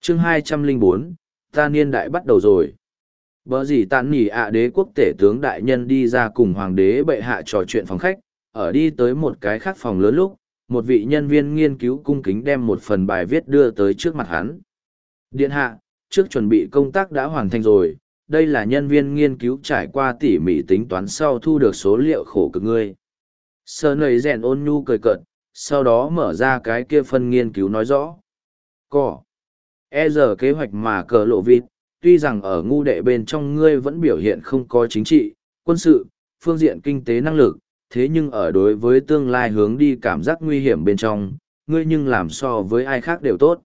chương 204, ta niên đại bắt đầu rồi. Bở gì tàn nỉ ạ đế quốc tể tướng đại nhân đi ra cùng hoàng đế bệ hạ trò chuyện phòng khách, ở đi tới một cái khác phòng lớn lúc, một vị nhân viên nghiên cứu cung kính đem một phần bài viết đưa tới trước mặt hắn. Điện hạ, trước chuẩn bị công tác đã hoàn thành rồi, đây là nhân viên nghiên cứu trải qua tỉ mỉ tính toán sau thu được số liệu khổ cực ngươi. Sơ nầy rèn ôn nhu cười cợt, sau đó mở ra cái kia phân nghiên cứu nói rõ. Cỏ. Giờ kế hoạch mà cờ lộ vịt, tuy rằng ở ngu đệ bên trong ngươi vẫn biểu hiện không có chính trị, quân sự, phương diện kinh tế năng lực, thế nhưng ở đối với tương lai hướng đi cảm giác nguy hiểm bên trong, ngươi nhưng làm so với ai khác đều tốt.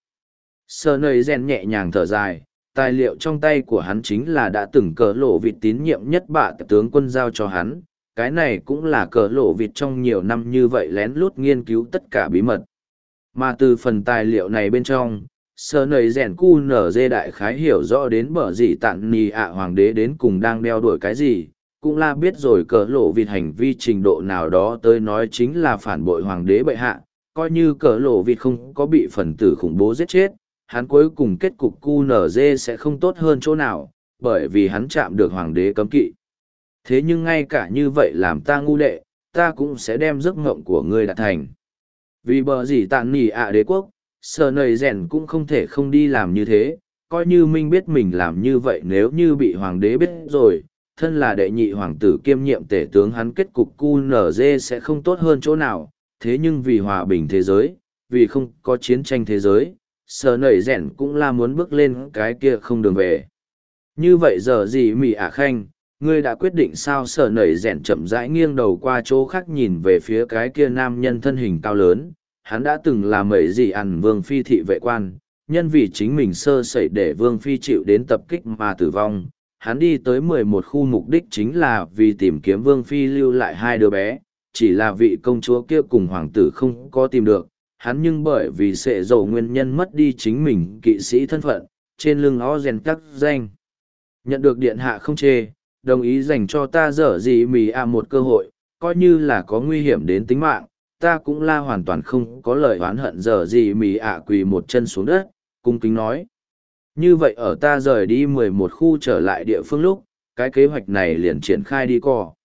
Sơ nầy rèn nhẹ nhàng thở dài, tài liệu trong tay của hắn chính là đã từng cờ lộ vịt tín nhiệm nhất bạ tướng quân giao cho hắn, cái này cũng là cờ lộ vịt trong nhiều năm như vậy lén lút nghiên cứu tất cả bí mật. Mà từ phần tài liệu này bên trong, sơ nầy rèn cu nở dê đại khái hiểu rõ đến bở gì tạn nì ạ hoàng đế đến cùng đang đeo đuổi cái gì, cũng là biết rồi cờ lộ vịt hành vi trình độ nào đó tới nói chính là phản bội hoàng đế bệ hạ, coi như cờ lộ vịt không có bị phần tử khủng bố giết chết, hắn cuối cùng kết cục cu nở dê sẽ không tốt hơn chỗ nào, bởi vì hắn chạm được hoàng đế cấm kỵ. Thế nhưng ngay cả như vậy làm ta ngu đệ, ta cũng sẽ đem giấc mộng của ngươi đạt thành. Vì bờ gì tàn nỉ ạ đế quốc, sờ nầy rèn cũng không thể không đi làm như thế, coi như minh biết mình làm như vậy nếu như bị hoàng đế biết rồi, thân là đệ nhị hoàng tử kiêm nhiệm tể tướng hắn kết cục QNZ sẽ không tốt hơn chỗ nào, thế nhưng vì hòa bình thế giới, vì không có chiến tranh thế giới, sờ nầy rèn cũng là muốn bước lên cái kia không đường về. Như vậy giờ gì mỉ ả khanh, ngươi đã quyết định sao? Sở nầy rèn chậm rãi nghiêng đầu qua chỗ khác nhìn về phía cái kia nam nhân thân hình cao lớn, hắn đã từng là mấy gì ẩn vương phi thị vệ quan, nhân vì chính mình sơ sẩy để vương phi chịu đến tập kích mà tử vong. Hắn đi tới 11 khu mục đích chính là vì tìm kiếm vương phi lưu lại hai đứa bé, chỉ là vị công chúa kia cùng hoàng tử không có tìm được, hắn nhưng bởi vì sệ dầu nguyên nhân mất đi chính mình kỵ sĩ thân phận, trên lưng ó rèn các danh. Nhận được điện hạ không chê, đồng ý dành cho ta dở gì mì một cơ hội, coi như là có nguy hiểm đến tính mạng, ta cũng là hoàn toàn không có lời oán hận. Dở gì mì quỳ một chân xuống đất, cung kính nói. Như vậy ở ta rời đi 11 khu trở lại địa phương lúc, cái kế hoạch này liền triển khai đi co.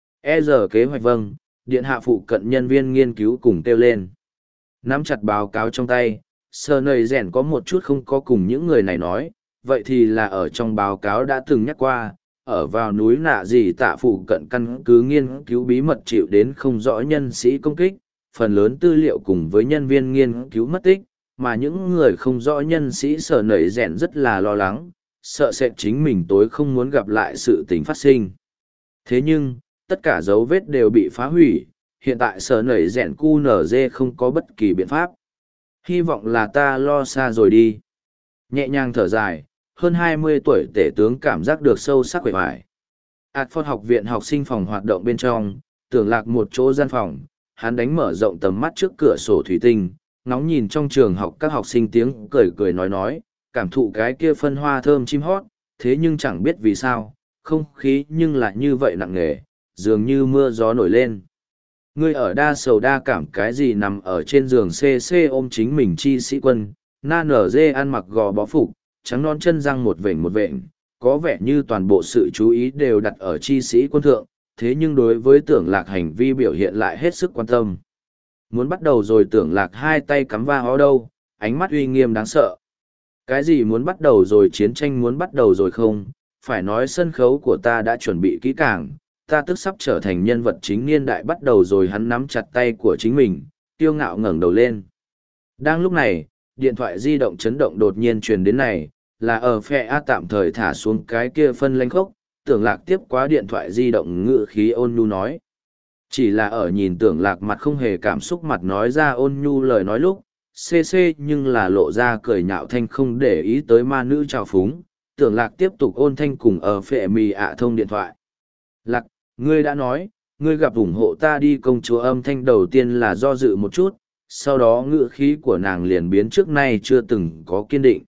Giờ kế hoạch vâng, điện hạ phụ cận nhân viên nghiên cứu cùng kêu lên. Nắm chặt báo cáo trong tay, sơ nầy rèn có một chút không có cùng những người này nói, vậy thì là ở trong báo cáo đã từng nhắc qua, ở vào núi nạ gì tạ phụ cận căn cứ nghiên cứu bí mật chịu đến không rõ nhân sĩ công kích, phần lớn tư liệu cùng với nhân viên nghiên cứu mất tích, mà những người không rõ nhân sĩ sở nảy rèn rất là lo lắng, sợ sẽ chính mình tối không muốn gặp lại sự tình phát sinh. Thế nhưng, tất cả dấu vết đều bị phá hủy, hiện tại sở nảy rèn QNZ không có bất kỳ biện pháp. Hy vọng là ta lo xa rồi đi. Nhẹ nhàng thở dài, hơn 20 tuổi tể tướng cảm giác được sâu sắc quệ hoài. Adford học viện học sinh phòng hoạt động bên trong, tưởng lạc một chỗ gian phòng, hắn đánh mở rộng tầm mắt trước cửa sổ thủy tinh, ngóng nhìn trong trường học các học sinh tiếng cười cười nói, cảm thụ cái kia phân hoa thơm chim hót, thế nhưng chẳng biết vì sao, không khí nhưng lại như vậy nặng nề, dường như mưa gió nổi lên. Ngươi ở đa sầu đa cảm cái gì nằm ở trên giường CC ôm chính mình chi sĩ quân, na nở dê ăn mặc gò bó phục, trắng non chân răng một vểnh, có vẻ như toàn bộ sự chú ý đều đặt ở chi sĩ quân thượng, thế nhưng đối với tưởng lạc hành vi biểu hiện lại hết sức quan tâm. Muốn bắt đầu rồi. Tưởng lạc hai tay cắm va hó đâu, ánh mắt uy nghiêm đáng sợ. Cái gì muốn bắt đầu rồi? Chiến tranh muốn bắt đầu rồi không? Phải nói sân khấu của ta đã chuẩn bị kỹ càng, ta tức sắp trở thành nhân vật chính. Niên đại bắt đầu rồi. Hắn nắm chặt tay của chính mình, kiêu ngạo ngẩng đầu lên. Đang lúc này, điện thoại di động chấn động đột nhiên truyền đến này, là ở phe A tạm thời thả xuống cái kia phân lanh khốc. Tưởng lạc tiếp quá điện thoại di động ngự khí ôn nhu nói. Chỉ là ở nhìn tưởng lạc mặt không hề cảm xúc mặt nói ra ôn nhu lời nói lúc, CC nhưng là lộ ra cười nhạo thanh không để ý tới ma nữ trào phúng. Tưởng lạc tiếp tục ôn thanh cùng ở phệ mì thông điện thoại. Lạc, ngươi đã nói, ngươi gặp ủng hộ ta đi. Công chúa âm thanh đầu tiên là do dự một chút, sau đó ngữ khí của nàng liền biến trước nay chưa từng có kiên định.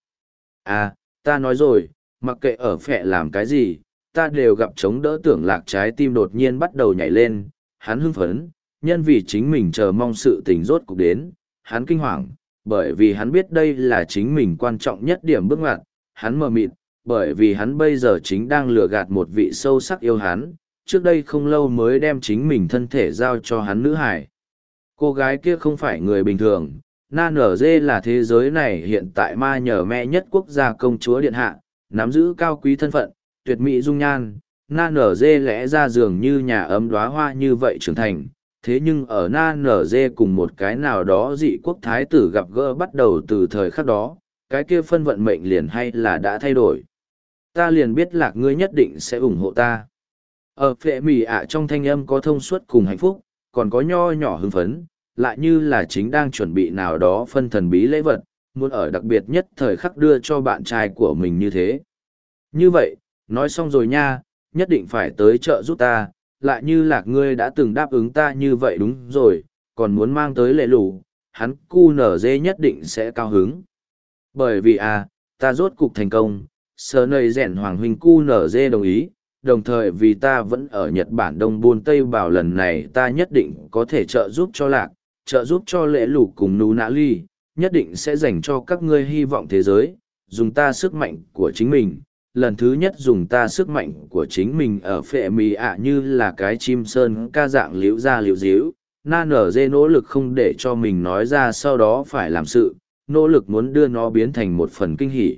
Ta nói rồi, mặc kệ ở phệ làm cái gì, ta đều gặp chống đỡ. Tưởng lạc trái tim đột nhiên bắt đầu nhảy lên, hắn hưng phấn, nhân vì chính mình chờ mong sự tình rốt cục đến, hắn kinh hoàng, bởi vì hắn biết đây là chính mình quan trọng nhất điểm bước ngoặt, hắn mờ mịt, bởi vì hắn bây giờ chính đang lừa gạt một vị sâu sắc yêu hắn, trước đây không lâu mới đem chính mình thân thể giao cho hắn nữ hải. Cô gái kia không phải người bình thường, Na Nở Dê là thế giới này hiện tại ma nhờ me nhất quốc gia công chúa điện hạ, nắm giữ cao quý thân phận, tuyệt mỹ dung nhan. Na Nở Dê lẽ ra dường như nhà ấm đóa hoa như vậy trưởng thành, thế nhưng ở Na Nở Dê cùng một cái nào đó dị quốc thái tử gặp gỡ bắt đầu từ thời khắc đó, cái kia phân vận mệnh liền hay là đã thay đổi. Ta liền biết lạc ngươi nhất định sẽ ủng hộ ta. Ở phệ mì ạ trong thanh âm có thông suốt cùng hạnh phúc, còn có nho nhỏ hưng phấn, lại như là chính đang chuẩn bị nào đó phân thần bí lễ vật, muốn ở đặc biệt nhất thời khắc đưa cho bạn trai của mình như thế. Như vậy, nói xong rồi nha, nhất định phải tới chợ giúp ta, lại như lạc ngươi đã từng đáp ứng ta như vậy đúng rồi, còn muốn mang tới lệ lù, hắn cu nở dê nhất định sẽ cao hứng. Bởi vì ta rốt cục thành công, sờ nầy rèn hoàng huynh cu nở dê đồng ý, đồng thời vì ta vẫn ở Nhật Bản Đông Buôn Tây bảo lần này ta nhất định có thể trợ giúp cho lạc, trợ giúp cho lễ lục cùng nú nã ly, nhất định sẽ dành cho các ngươi hy vọng thế giới, dùng ta sức mạnh của chính mình. Lần thứ nhất dùng ta sức mạnh của chính mình ở phệ mì ạ như là cái chim sơn ca dạng liễu ra liễu díu, na nở dê nỗ lực không để cho mình nói ra sau đó phải làm sự, nỗ lực muốn đưa nó biến thành một phần kinh hỉ.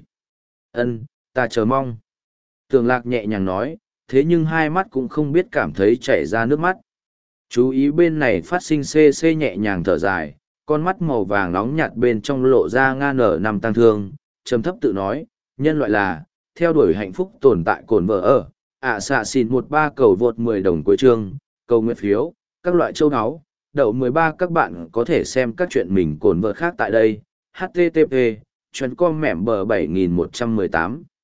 Ta chờ mong. Tường lạc nhẹ nhàng nói, thế nhưng hai mắt cũng không biết cảm thấy chảy ra nước mắt. Chú ý bên này phát sinh xê xê nhẹ nhàng thở dài, con mắt màu vàng nóng nhạt bên trong lộ ra ngang nở nằm tăng thương, trầm thấp tự nói, nhân loại là, theo đuổi hạnh phúc tồn tại cồn vợ ở, xạ xin 13 cầu vượt 10 đồng cuối chương, cầu nguyện phiếu, các loại châu áo, đậu 13 các bạn có thể xem các chuyện mình cồn vợ khác tại đây, http, chuyên com mẻm bờ 7118.